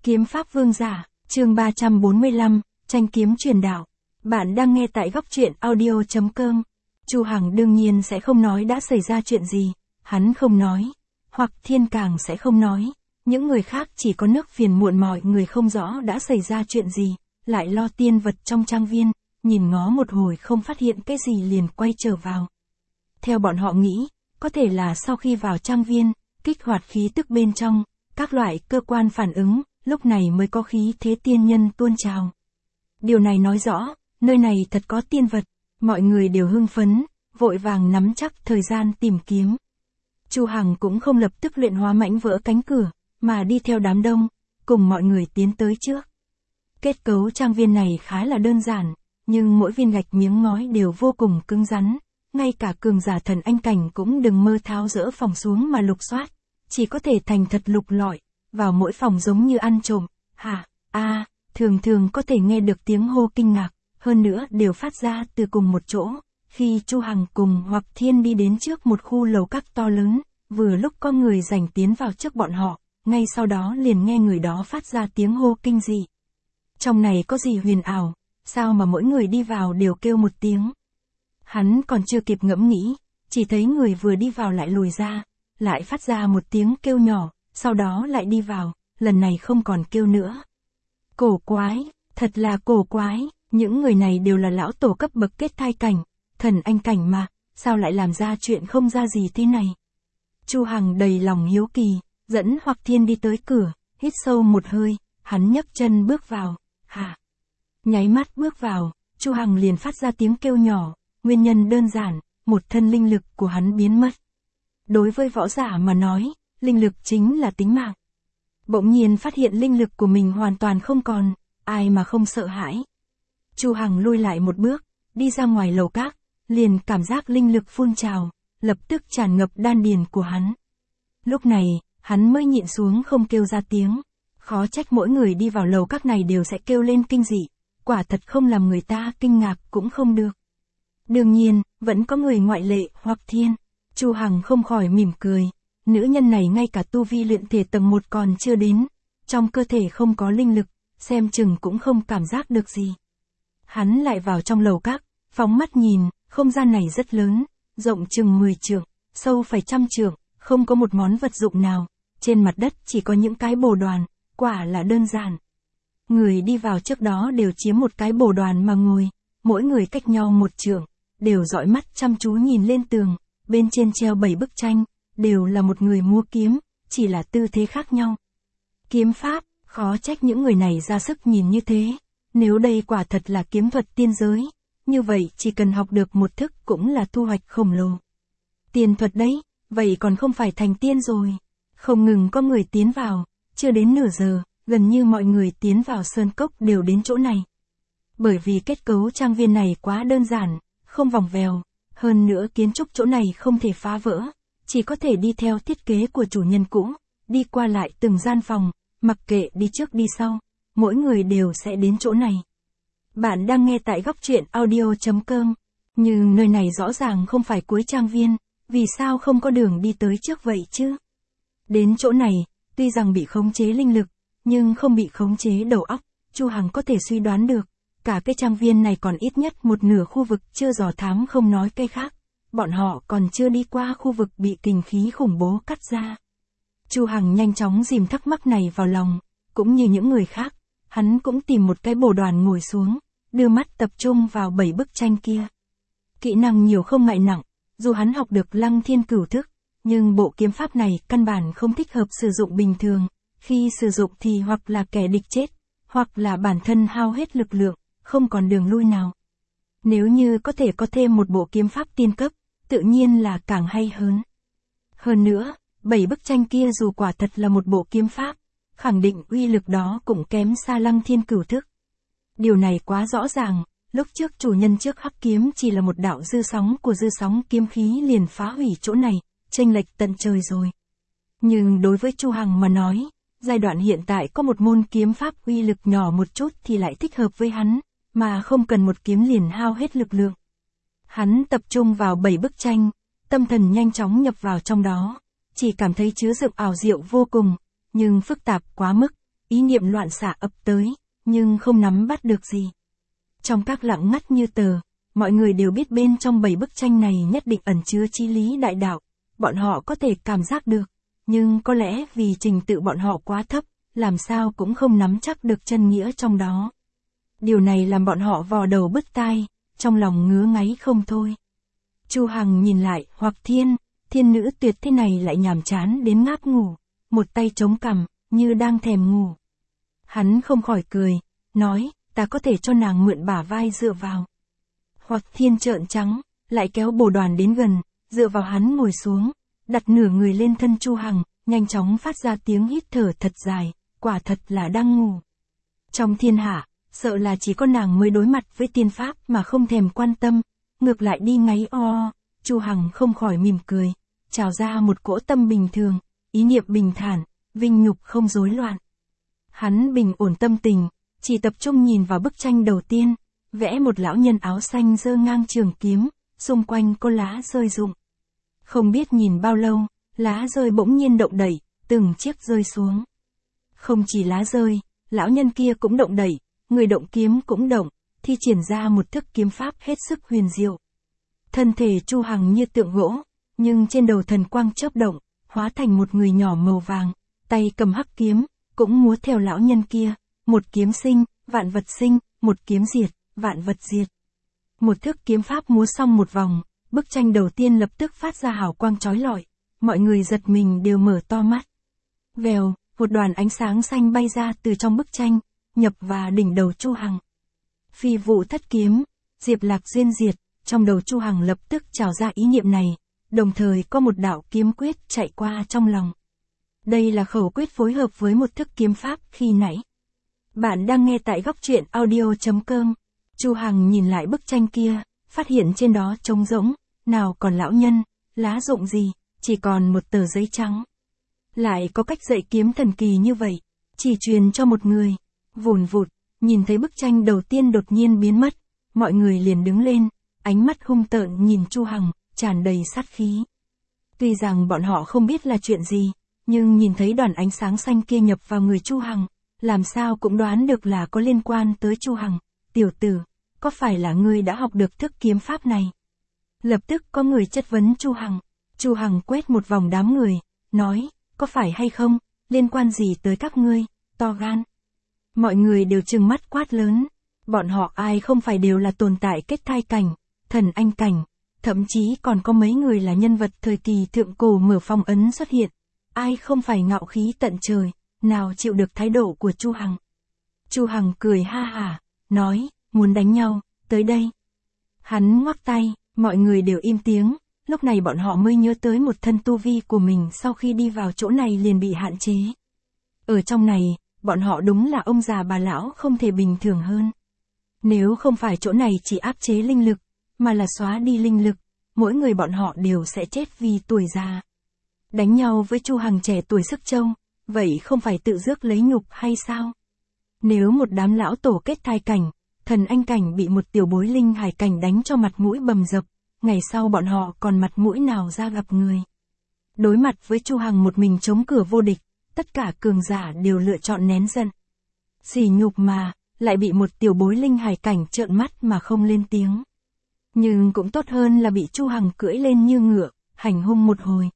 Kiếm pháp vương giả, chương 345, tranh kiếm truyền đạo. Bạn đang nghe tại góc truyện audio.com. Chu Hằng đương nhiên sẽ không nói đã xảy ra chuyện gì, hắn không nói, hoặc Thiên càng sẽ không nói. Những người khác chỉ có nước phiền muộn mọi người không rõ đã xảy ra chuyện gì, lại lo tiên vật trong trang viên, nhìn ngó một hồi không phát hiện cái gì liền quay trở vào. Theo bọn họ nghĩ, có thể là sau khi vào trang viên, kích hoạt khí tức bên trong, các loại cơ quan phản ứng, lúc này mới có khí thế tiên nhân tuôn trào. Điều này nói rõ, nơi này thật có tiên vật, mọi người đều hưng phấn, vội vàng nắm chắc thời gian tìm kiếm. Chu Hằng cũng không lập tức luyện hóa mảnh vỡ cánh cửa, mà đi theo đám đông, cùng mọi người tiến tới trước. Kết cấu trang viên này khá là đơn giản, nhưng mỗi viên gạch miếng ngói đều vô cùng cứng rắn, ngay cả cường giả thần anh cảnh cũng đừng mơ tháo dỡ phòng xuống mà lục soát, chỉ có thể thành thật lục lọi, vào mỗi phòng giống như ăn trộm, thường thường có thể nghe được tiếng hô kinh ngạc, hơn nữa đều phát ra từ cùng một chỗ. Khi Chu Hằng cùng Hoặc Thiên đi đến trước một khu lầu các to lớn, vừa lúc có người giành tiến vào trước bọn họ, ngay sau đó liền nghe người đó phát ra tiếng hô kinh dị. Trong này có gì huyền ảo, sao mà mỗi người đi vào đều kêu một tiếng. Hắn còn chưa kịp ngẫm nghĩ, chỉ thấy người vừa đi vào lại lùi ra, lại phát ra một tiếng kêu nhỏ, sau đó lại đi vào, lần này không còn kêu nữa. Cổ quái, thật là cổ quái, những người này đều là lão tổ cấp bậc kết thai cảnh, thần anh cảnh mà, sao lại làm ra chuyện không ra gì thế này. Chu Hằng đầy lòng hiếu kỳ, dẫn Hoặc Thiên đi tới cửa, hít sâu một hơi, hắn nhấc chân bước vào, nháy mắt bước vào, Chu Hằng liền phát ra tiếng kêu nhỏ, nguyên nhân đơn giản, một thân linh lực của hắn biến mất. Đối với võ giả mà nói, linh lực chính là tính mạng. Bỗng nhiên phát hiện linh lực của mình hoàn toàn không còn, ai mà không sợ hãi. Chu Hằng lui lại một bước, đi ra ngoài lầu các, liền cảm giác linh lực phun trào, lập tức tràn ngập đan điền của hắn. Lúc này, hắn mới nhịn xuống không kêu ra tiếng. Khó trách mỗi người đi vào lầu các này đều sẽ kêu lên kinh dị, quả thật không làm người ta kinh ngạc cũng không được. Đương nhiên, vẫn có người ngoại lệ, Hoặc Thiên. Chu Hằng không khỏi mỉm cười, nữ nhân này ngay cả tu vi luyện thể tầng 1 còn chưa đến, trong cơ thể không có linh lực, xem chừng cũng không cảm giác được gì. Hắn lại vào trong lầu các, phóng mắt nhìn, không gian này rất lớn, rộng chừng 10 trượng, sâu phải 100 trượng, không có một món vật dụng nào, trên mặt đất chỉ có những cái bồ đoàn, quả là đơn giản. Người đi vào trước đó đều chiếm một cái bồ đoàn mà ngồi, mỗi người cách nhau 1 trượng, đều dõi mắt chăm chú nhìn lên tường, bên trên treo 7 bức tranh, đều là một người múa kiếm, chỉ là tư thế khác nhau. Kiếm pháp, khó trách những người này ra sức nhìn như thế, nếu đây quả thật là kiếm thuật tiên giới, như vậy chỉ cần học được một thức cũng là thu hoạch khổng lồ. Tiên thuật đấy, vậy còn không phải thành tiên rồi. Không ngừng có người tiến vào, chưa đến nửa giờ, gần như mọi người tiến vào sơn cốc đều đến chỗ này. Bởi vì kết cấu trang viên này quá đơn giản, không vòng vèo, hơn nữa kiến trúc chỗ này không thể phá vỡ, chỉ có thể đi theo thiết kế của chủ nhân cũ, đi qua lại từng gian phòng, mặc kệ đi trước đi sau, mỗi người đều sẽ đến chỗ này. Bạn đang nghe tại góc truyện audio.com, nhưng nơi này rõ ràng không phải cuối trang viên, vì sao không có đường đi tới trước vậy chứ? Đến chỗ này, tuy rằng bị khống chế linh lực, nhưng không bị khống chế đầu óc, Chu Hằng có thể suy đoán được, cả cái trang viên này còn ít nhất một nửa khu vực chưa dò thám không nói cái khác, bọn họ còn chưa đi qua khu vực bị kình khí khủng bố cắt ra. Chu Hằng nhanh chóng dìm thắc mắc này vào lòng, cũng như những người khác, hắn cũng tìm một cái bồ đoàn ngồi xuống, đưa mắt tập trung vào 7 bức tranh kia. Kỹ năng nhiều không ngại nặng, dù hắn học được Lăng Thiên Cửu Thức, nhưng bộ kiếm pháp này căn bản không thích hợp sử dụng bình thường, khi sử dụng thì hoặc là kẻ địch chết, hoặc là bản thân hao hết lực lượng, không còn đường lui nào. Nếu như có thể có thêm một bộ kiếm pháp tiên cấp, tự nhiên là càng hay hơn. Hơn nữa, 7 bức tranh kia dù quả thật là một bộ kiếm pháp, khẳng định uy lực đó cũng kém xa Lăng Thiên Cửu Thức. Điều này quá rõ ràng, lúc trước chủ nhân trước hắc kiếm chỉ là một đạo dư sóng của dư sóng kiếm khí liền phá hủy chỗ này, chênh lệch tận trời rồi. Nhưng đối với Chu Hằng mà nói, giai đoạn hiện tại có một môn kiếm pháp uy lực nhỏ một chút thì lại thích hợp với hắn, mà không cần một kiếm liền hao hết lực lượng. Hắn tập trung vào 7 bức tranh, tâm thần nhanh chóng nhập vào trong đó, chỉ cảm thấy chứa đựng ảo diệu vô cùng, nhưng phức tạp quá mức, ý niệm loạn xạ ập tới, nhưng không nắm bắt được gì. Trong các lặng ngắt như tờ, mọi người đều biết bên trong 7 bức tranh này nhất định ẩn chứa chí lý đại đạo, bọn họ có thể cảm giác được, nhưng có lẽ vì trình tự bọn họ quá thấp, làm sao cũng không nắm chắc được chân nghĩa trong đó. Điều này làm bọn họ vò đầu bứt tai, trong lòng ngứa ngáy không thôi. Chu Hằng nhìn lại, hoặc thiên nữ tuyệt thế này lại nhàm chán đến ngáp ngủ, một tay chống cằm, như đang thèm ngủ. Hắn không khỏi cười, nói, ta có thể cho nàng mượn bả vai dựa vào. Hoặc thiên trợn trắng, lại kéo Bồ Đoàn đến gần, dựa vào hắn ngồi xuống, đặt nửa người lên thân Chu Hằng, nhanh chóng phát ra tiếng hít thở thật dài, quả thật là đang ngủ. Trong thiên hạ, sợ là chỉ có nàng mới đối mặt với tiên pháp mà không thèm quan tâm, ngược lại đi ngáy o. Chu Hằng không khỏi mỉm cười, trào ra một cỗ tâm bình thường, ý niệm bình thản, vinh nhục không rối loạn. Hắn bình ổn tâm tình, chỉ tập trung nhìn vào bức tranh đầu tiên, vẽ một lão nhân áo xanh giơ ngang trường kiếm, xung quanh có lá rơi rụng. Không biết nhìn bao lâu, lá rơi bỗng nhiên động đẩy, từng chiếc rơi xuống. Không chỉ lá rơi, lão nhân kia cũng động đẩy, người động kiếm cũng động, thi triển ra một thức kiếm pháp hết sức huyền diệu. Thân thể Chu Hằng như tượng gỗ, nhưng trên đầu thần quang chớp động, hóa thành một người nhỏ màu vàng, tay cầm hắc kiếm, cũng múa theo lão nhân kia, một kiếm sinh, vạn vật sinh, một kiếm diệt, vạn vật diệt. Một thức kiếm pháp múa xong một vòng, bức tranh đầu tiên lập tức phát ra hào quang chói lọi, mọi người giật mình đều mở to mắt. Vèo, một đoàn ánh sáng xanh bay ra từ trong bức tranh, nhập vào đỉnh đầu Chu Hằng. Phi vụ thất kiếm, diệp lạc duyên diệt, trong đầu Chu Hằng lập tức trào ra ý niệm này, đồng thời có một đạo kiếm quyết chạy qua trong lòng. Đây là khẩu quyết phối hợp với một thức kiếm pháp khi nãy. Bạn đang nghe tại góc truyện audio.com. Chu Hằng nhìn lại bức tranh kia, phát hiện trên đó trống rỗng, nào còn lão nhân, lá rụng gì, chỉ còn một tờ giấy trắng. Lại có cách dạy kiếm thần kỳ như vậy, chỉ truyền cho một người. Vùn vụt, nhìn thấy bức tranh đầu tiên đột nhiên biến mất, mọi người liền đứng lên, ánh mắt hung tợn nhìn Chu Hằng, tràn đầy sát khí. Tuy rằng bọn họ không biết là chuyện gì, nhưng nhìn thấy đoàn ánh sáng xanh kia nhập vào người Chu Hằng, làm sao cũng đoán được là có liên quan tới Chu Hằng. Tiểu tử, có phải là ngươi đã học được thức kiếm pháp này? Lập tức có người chất vấn Chu Hằng. Chu Hằng quét một vòng đám người, nói, có phải hay không, liên quan gì tới các ngươi, to gan. Mọi người đều trừng mắt quát lớn, bọn họ ai không phải đều là tồn tại kết thai cảnh, thần anh cảnh, thậm chí còn có mấy người là nhân vật thời kỳ thượng cổ mở phong ấn xuất hiện, ai không phải ngạo khí tận trời, nào chịu được thái độ của Chu Hằng. Chu Hằng cười ha hả, nói, muốn đánh nhau, tới đây. Hắn ngoắc tay, mọi người đều im tiếng, lúc này bọn họ mới nhớ tới một thân tu vi của mình sau khi đi vào chỗ này liền bị hạn chế. Ở trong này, bọn họ đúng là ông già bà lão không thể bình thường hơn. Nếu không phải chỗ này chỉ áp chế linh lực, mà là xóa đi linh lực, mỗi người bọn họ đều sẽ chết vì tuổi già. Đánh nhau với Chu Hằng trẻ tuổi sức trâu, vậy không phải tự rước lấy nhục hay sao? Nếu một đám lão tổ kết thai cảnh, thần anh cảnh bị một tiểu bối linh hải cảnh đánh cho mặt mũi bầm dập, ngày sau bọn họ còn mặt mũi nào ra gặp người. Đối mặt với Chu Hằng một mình chống cửa vô địch, tất cả cường giả đều lựa chọn nén giận. Sỉ nhục mà, lại bị một tiểu bối linh hải cảnh trợn mắt mà không lên tiếng. Nhưng cũng tốt hơn là bị Chu Hằng cưỡi lên như ngựa, hành hung một hồi.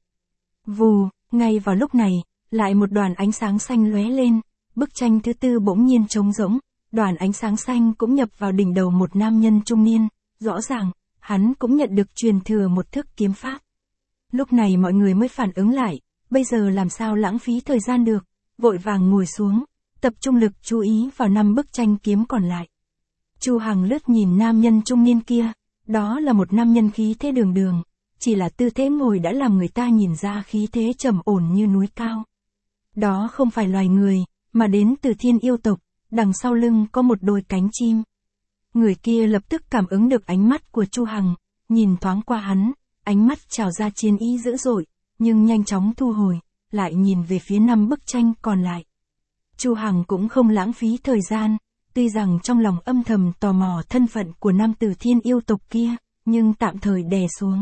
Vù, ngay vào lúc này, lại một đoàn ánh sáng xanh lóe lên, bức tranh thứ tư bỗng nhiên trống rỗng, đoàn ánh sáng xanh cũng nhập vào đỉnh đầu một nam nhân trung niên, rõ ràng, hắn cũng nhận được truyền thừa một thức kiếm pháp. Lúc này mọi người mới phản ứng lại, bây giờ làm sao lãng phí thời gian được, vội vàng ngồi xuống, tập trung lực chú ý vào 5 bức tranh kiếm còn lại. Chu Hằng lướt nhìn nam nhân trung niên kia, đó là một nam nhân khí thế đường đường, chỉ là tư thế ngồi đã làm người ta nhìn ra khí thế trầm ổn như núi cao. Đó không phải loài người, mà đến từ thiên yêu tộc, đằng sau lưng có một đôi cánh chim. Người kia lập tức cảm ứng được ánh mắt của Chu Hằng, nhìn thoáng qua hắn, ánh mắt trào ra chiến ý dữ dội, nhưng nhanh chóng thu hồi, lại nhìn về phía 5 bức tranh còn lại. Chu Hằng cũng không lãng phí thời gian, tuy rằng trong lòng âm thầm tò mò thân phận của nam tử thiên yêu tộc kia, nhưng tạm thời đè xuống.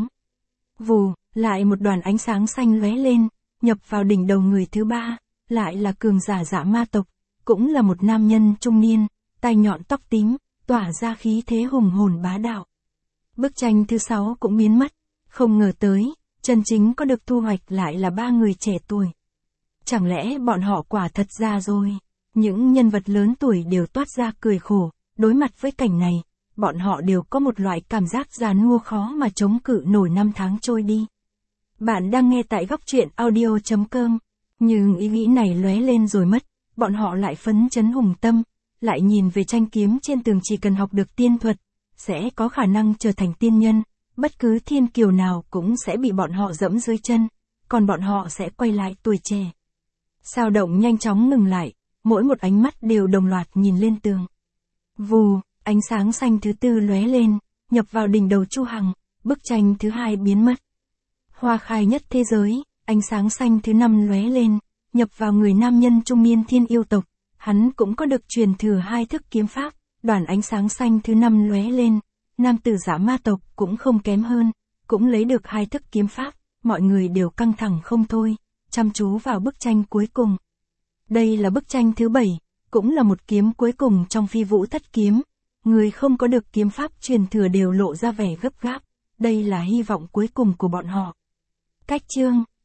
Vù, lại một đoàn ánh sáng xanh lóe lên, nhập vào đỉnh đầu người thứ ba, lại là cường giả Dạ Ma tộc, cũng là một nam nhân trung niên, tai nhọn tóc tím, tỏa ra khí thế hùng hồn bá đạo. Bức tranh thứ 6 cũng biến mất, không ngờ tới, chân chính có được thu hoạch lại là 3 người trẻ tuổi. Chẳng lẽ bọn họ quả thật ra rồi? Những nhân vật lớn tuổi đều toát ra cười khổ, đối mặt với cảnh này, bọn họ đều có một loại cảm giác già nua khó mà chống cự nổi năm tháng trôi đi. Bạn đang nghe tại góc truyện audio.com, nhưng ý nghĩ này lóe lên rồi mất, bọn họ lại phấn chấn hùng tâm, lại nhìn về tranh kiếm trên tường, chỉ cần học được tiên thuật, sẽ có khả năng trở thành tiên nhân, bất cứ thiên kiều nào cũng sẽ bị bọn họ dẫm dưới chân, còn bọn họ sẽ quay lại tuổi trẻ. Sao động nhanh chóng ngừng lại, mỗi một ánh mắt đều đồng loạt nhìn lên tường. Vù, ánh sáng xanh thứ 4 lóe lên, nhập vào đỉnh đầu Chu Hằng, bức tranh thứ 2 biến mất. Hoa khai nhất thế giới, ánh sáng xanh thứ 5 lóe lên, nhập vào người nam nhân trung niên thiên yêu tộc, hắn cũng có được truyền thừa 2 thức kiếm pháp, đoàn ánh sáng xanh thứ 5 lóe lên, nam tử Dã Ma tộc cũng không kém hơn, cũng lấy được 2 thức kiếm pháp, mọi người đều căng thẳng không thôi, chăm chú vào bức tranh cuối cùng. Đây là bức tranh thứ 7, cũng là một kiếm cuối cùng trong Phi Vũ Thất Kiếm, người không có được kiếm pháp truyền thừa đều lộ ra vẻ gấp gáp, đây là hy vọng cuối cùng của bọn họ. Cách chương